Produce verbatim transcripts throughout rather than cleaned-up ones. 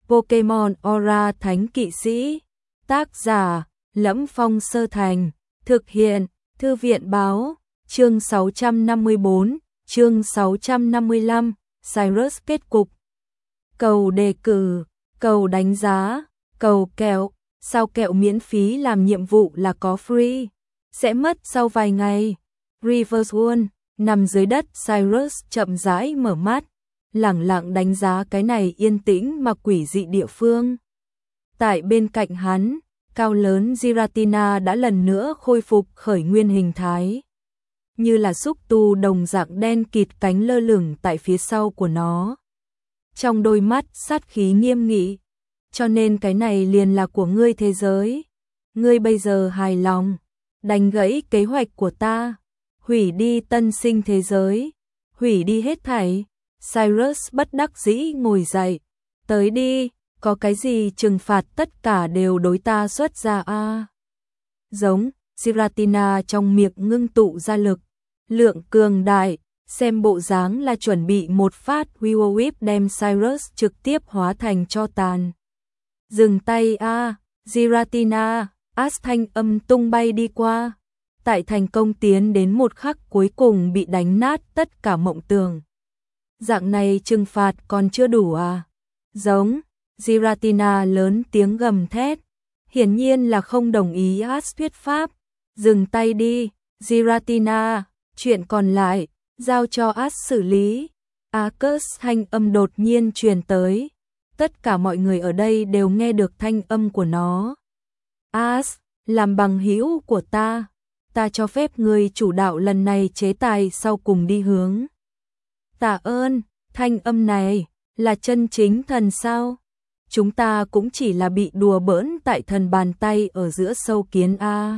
Pokemon Aura Thánh Kỵ Sĩ. Tác giả Lẫm Phong Sơ Thành. Thực hiện Thư viện Báo. Chương sáu trăm năm mươi bốn, chương sáu trăm năm mươi lăm, Cyrus kết cục. Cầu đề cử, cầu đánh giá, cầu kẹo, sao kẹo miễn phí làm nhiệm vụ là có free, sẽ mất sau vài ngày. Reverse One, nằm dưới đất Cyrus chậm rãi mở mắt, lẳng lặng đánh giá cái này yên tĩnh mà quỷ dị địa phương. Tại bên cạnh hắn, cao lớn Giratina đã lần nữa khôi phục khởi nguyên hình thái. Như là xúc tu đồng dạng đen kịt cánh lơ lửng tại phía sau của nó. Trong đôi mắt sát khí nghiêm nghị. Cho nên cái này liền là của ngươi thế giới. Ngươi bây giờ hài lòng. Đánh gãy kế hoạch của ta. Hủy đi tân sinh thế giới. Hủy đi hết thảy. Cyrus bất đắc dĩ ngồi dậy. Tới đi, có cái gì trừng phạt tất cả đều đối ta xuất ra a. À. Giống, Giratina trong miệng ngưng tụ ra lực. Lượng cường đại, xem bộ dáng là chuẩn bị một phát Will Whip đem Cyrus trực tiếp hóa thành tro tàn. Dừng tay a, à, Giratina, Ash thanh âm tung bay đi qua. Tại thành công tiến đến một khắc cuối cùng bị đánh nát tất cả mộng tưởng. Dạng này trừng phạt còn chưa đủ à? Giống, Giratina lớn tiếng gầm thét. Hiển nhiên là không đồng ý Ash thuyết pháp. Dừng tay đi, Giratina. Chuyện còn lại, giao cho Ash xử lý. Arcus thanh âm đột nhiên truyền tới. Tất cả mọi người ở đây đều nghe được thanh âm của nó. Ash, làm bằng hữu của ta. Ta cho phép người chủ đạo lần này chế tài sau cùng đi hướng. Tạ ơn, thanh âm này, là chân chính thần sao? Chúng ta cũng chỉ là bị đùa bỡn tại thần bàn tay ở giữa sâu kiến A.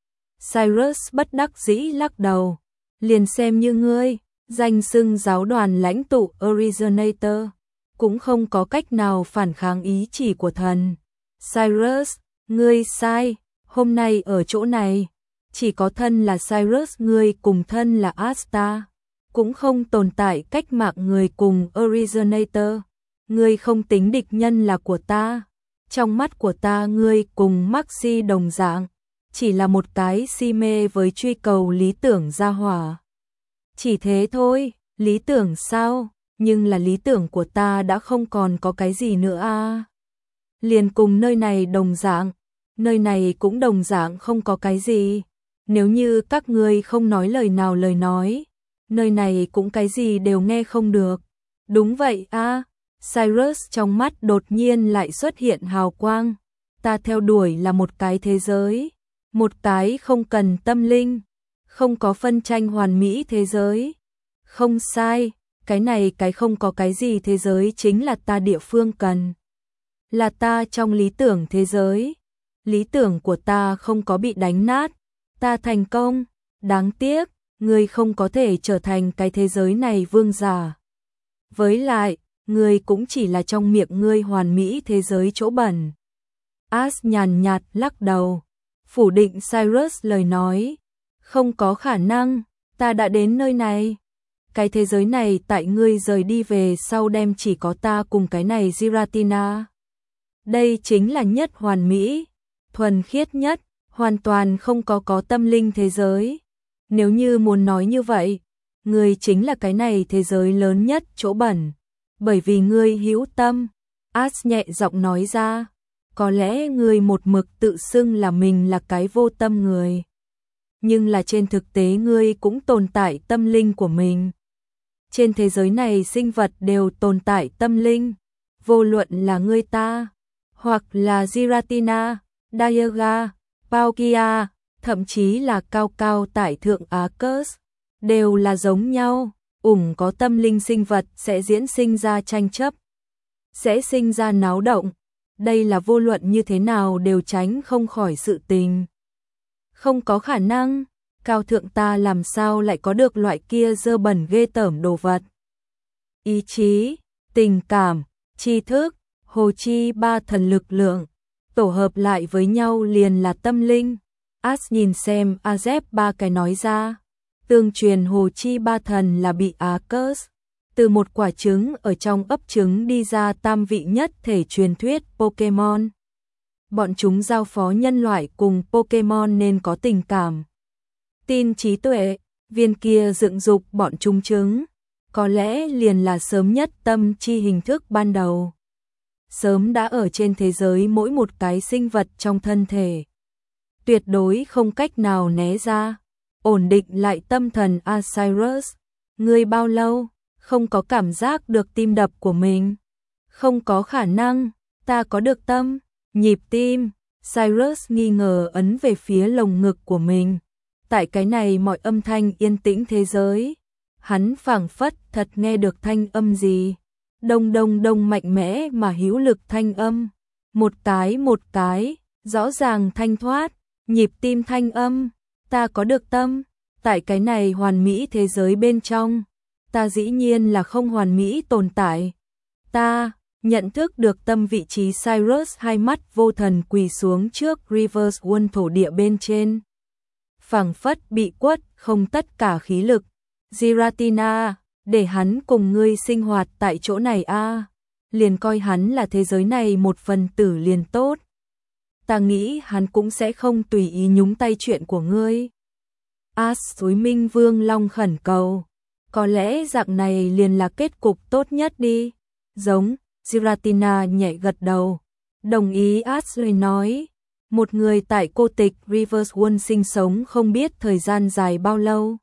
Cyrus bất đắc dĩ lắc đầu. Liền xem như ngươi, danh xưng giáo đoàn lãnh tụ Originator, cũng không có cách nào phản kháng ý chỉ của thần. Cyrus, ngươi sai, hôm nay ở chỗ này, chỉ có thân là Cyrus ngươi cùng thân là Asta, cũng không tồn tại cách mạng người cùng Originator. Ngươi không tính địch nhân là của ta, trong mắt của ta ngươi cùng Maxi đồng dạng. Chỉ là một cái si mê với truy cầu lý tưởng gia hỏa. Chỉ thế thôi, lý tưởng sao? Nhưng là lý tưởng của ta đã không còn có cái gì nữa a. À. Liền cùng nơi này đồng dạng, nơi này cũng đồng dạng không có cái gì. Nếu như các ngươi không nói lời nào lời nói, nơi này cũng cái gì đều nghe không được. Đúng vậy a. À. Cyrus trong mắt đột nhiên lại xuất hiện hào quang. Ta theo đuổi là một cái thế giới. Một cái không cần tâm linh, không có phân tranh hoàn mỹ thế giới. Không sai, cái này cái không có cái gì thế giới chính là ta địa phương cần. Là ta trong lý tưởng thế giới. Lý tưởng của ta không có bị đánh nát. Ta thành công. Đáng tiếc, ngươi không có thể trở thành cái thế giới này vương giả. Với lại, ngươi cũng chỉ là trong miệng ngươi hoàn mỹ thế giới chỗ bẩn. Ash nhàn nhạt lắc đầu. Phủ định Cyrus lời nói. Không có khả năng, ta đã đến nơi này. Cái thế giới này tại ngươi rời đi về sau đem chỉ có ta cùng cái này Giratina. Đây chính là nhất hoàn mỹ, thuần khiết nhất, hoàn toàn không có có tâm linh thế giới. Nếu như muốn nói như vậy, ngươi chính là cái này thế giới lớn nhất chỗ bẩn. Bởi vì ngươi hữu tâm, Ash nhẹ giọng nói ra. Có lẽ ngươi một mực tự xưng là mình là cái vô tâm người. Nhưng là trên thực tế ngươi cũng tồn tại tâm linh của mình. Trên thế giới này sinh vật đều tồn tại tâm linh. Vô luận là ngươi ta, hoặc là Giratina, Dialga, Palkia, thậm chí là cao cao tại thượng Arcus, đều là giống nhau. Ủng có tâm linh sinh vật sẽ diễn sinh ra tranh chấp, sẽ sinh ra náo động. Đây là vô luận như thế nào đều tránh không khỏi sự tình. Không có khả năng, cao thượng ta làm sao lại có được loại kia dơ bẩn ghê tởm đồ vật. Ý chí, tình cảm, tri thức, hồ chi ba thần lực lượng, tổ hợp lại với nhau liền là tâm linh. Ash nhìn xem Azep ba cái nói ra. Tương truyền hồ chi ba thần là bị Arcus, Từ một quả trứng ở trong ấp trứng đi ra tam vị nhất thể truyền thuyết Pokemon. Bọn chúng giao phó nhân loại cùng Pokemon nên có tình cảm, tin trí tuệ, viên kia dựng dục bọn chúng trứng, có lẽ liền là sớm nhất tâm chi hình thức ban đầu. Sớm đã ở trên thế giới mỗi một cái sinh vật trong thân thể. Tuyệt đối không cách nào né ra. Ổn định lại tâm thần Osiris. Ngươi bao lâu không có cảm giác được tim đập của mình? Không có khả năng, ta có được tâm, nhịp tim. Cyrus nghi ngờ ấn về phía lồng ngực của mình. Tại cái này mọi âm thanh yên tĩnh thế giới, hắn phảng phất thật nghe được thanh âm gì. Đông đông đông mạnh mẽ mà hữu lực thanh âm. Một cái một cái, rõ ràng thanh thoát, nhịp tim thanh âm. Ta có được tâm, tại cái này hoàn mỹ thế giới bên trong. Ta dĩ nhiên là không hoàn mỹ tồn tại. Ta nhận thức được tâm vị trí. Cyrus hai mắt vô thần quỳ xuống trước Reverse World thổ địa bên trên. Phảng phất bị quất không tất cả khí lực. Giratina, để hắn cùng ngươi sinh hoạt tại chỗ này a, à. Liền coi hắn là thế giới này một phần tử liền tốt. Ta nghĩ hắn cũng sẽ không tùy ý nhúng tay chuyện của ngươi. As Suối Minh Vương Long khẩn cầu. Có lẽ dạng này liền là kết cục tốt nhất đi. Giống, Giratina nhẹ gật đầu. Đồng ý. Ashley nói. Một người tại cô tịch Reverse World sinh sống không biết thời gian dài bao lâu.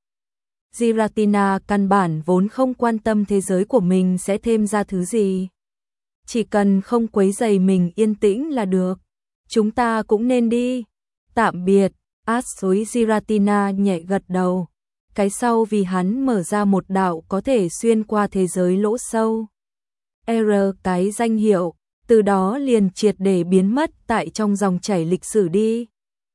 Giratina căn bản vốn không quan tâm thế giới của mình sẽ thêm ra thứ gì. Chỉ cần không quấy rầy mình yên tĩnh là được. Chúng ta cũng nên đi. Tạm biệt. Ashley. Giratina nhẹ gật đầu. Cái sau vì hắn mở ra một đạo có thể xuyên qua thế giới lỗ sâu. R cái danh hiệu, từ đó liền triệt để biến mất tại trong dòng chảy lịch sử đi.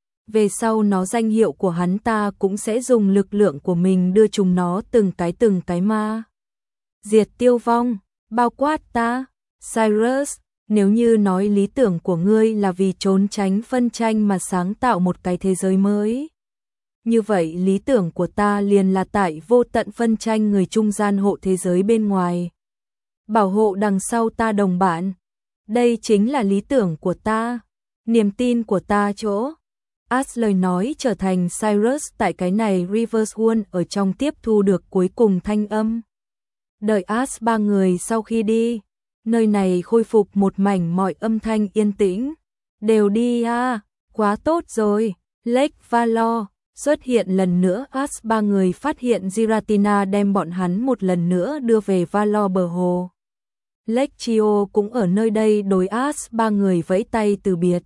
Về sau nó danh hiệu của hắn ta cũng sẽ dùng lực lượng của mình đưa chúng nó từng cái từng cái ma diệt tiêu vong, bao quát ta. Cyrus, nếu như nói lý tưởng của ngươi là vì trốn tránh phân tranh mà sáng tạo một cái thế giới mới, như vậy lý tưởng của ta liền là tại vô tận phân tranh người trung gian hộ thế giới bên ngoài, bảo hộ đằng sau ta đồng bạn. Đây chính là lý tưởng của ta, niềm tin của ta chỗ. As lời nói trở thành Cyrus tại cái này Reverse World ở trong tiếp thu được cuối cùng thanh âm. Đợi As ba người sau khi đi, nơi này khôi phục một mảnh mọi âm thanh yên tĩnh. Đều đi à, quá tốt rồi. Lake Valor xuất hiện lần nữa. As ba người phát hiện Giratina đem bọn hắn một lần nữa đưa về Valor bờ hồ. Lake Chio cũng ở nơi đây đối As ba người vẫy tay từ biệt.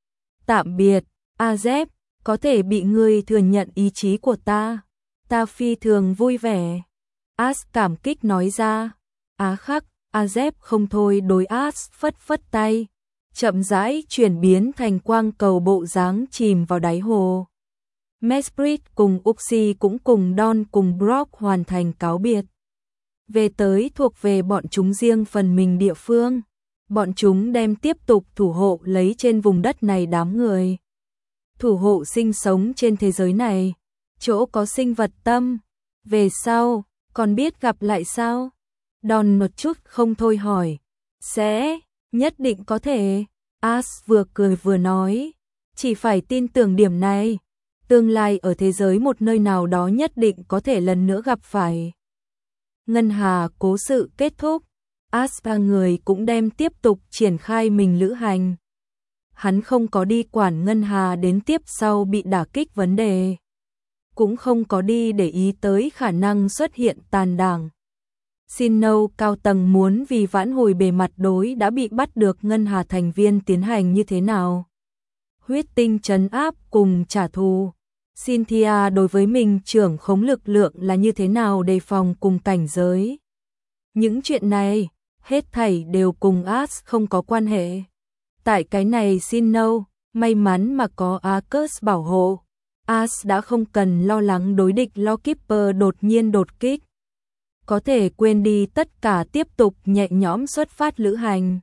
Tạm biệt, Azep, có thể bị ngươi thừa nhận ý chí của ta. Ta phi thường vui vẻ. As cảm kích nói ra. Á khắc, Azep không thôi đối As phất phất tay. Chậm rãi chuyển biến thành quang cầu bộ dáng chìm vào đáy hồ. Mesprit cùng Uxie cũng cùng Don cùng Brock hoàn thành cáo biệt. Về tới thuộc về bọn chúng riêng phần mình địa phương. Bọn chúng đem tiếp tục thủ hộ lấy trên vùng đất này đám người. Thủ hộ sinh sống trên thế giới này, chỗ có sinh vật tâm. Về sau, còn biết gặp lại sao? Don một chút không thôi hỏi. Sẽ, nhất định có thể. As vừa cười vừa nói. Chỉ phải tin tưởng điểm này. Tương lai ở thế giới một nơi nào đó nhất định có thể lần nữa gặp phải. Ngân Hà cố sự kết thúc. As ba người cũng đem tiếp tục triển khai mình lữ hành. Hắn không có đi quản Ngân Hà đến tiếp sau bị đả kích vấn đề. Cũng không có đi để ý tới khả năng xuất hiện tàn đảng. Sinnoh cao tầng muốn vì vãn hồi bề mặt đối đã bị bắt được Ngân Hà thành viên tiến hành như thế nào. Huyết tinh trấn áp cùng trả thù. Cynthia đối với mình trưởng khống lực lượng là như thế nào đề phòng cùng cảnh giới. Những chuyện này, hết thảy đều cùng As không có quan hệ. Tại cái này Sinnoh, may mắn mà có Arcus bảo hộ. As đã không cần lo lắng đối địch Lawkeeper đột nhiên đột kích. Có thể quên đi tất cả tiếp tục nhẹ nhõm xuất phát lữ hành.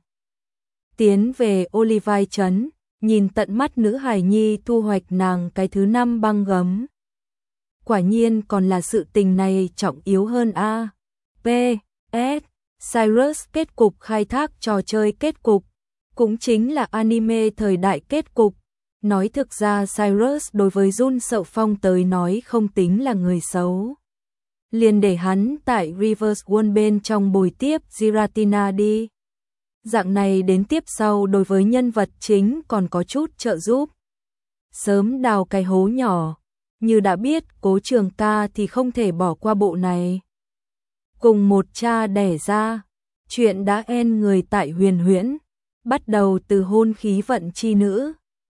Tiến về Olivine trấn, nhìn tận mắt nữ hài nhi thu hoạch nàng cái thứ năm băng gấm. Quả nhiên còn là sự tình này trọng yếu hơn a. P. S. Cyrus kết cục khai thác trò chơi kết cục, cũng chính là anime thời đại kết cục. Nói thực ra Cyrus đối với Jun Sợ Phong tới nói không tính là người xấu. Liền để hắn tại Reverse World bên trong bồi tiếp Giratina đi. Dạng này đến tiếp sau đối với nhân vật chính còn có chút trợ giúp. Sớm đào cái hố nhỏ, như đã biết Cố Trường Ca thì không thể bỏ qua bộ này. Cùng một cha đẻ ra, chuyện đã end người tại Huyền Huyễn, bắt đầu từ hôn khí vận chi nữ.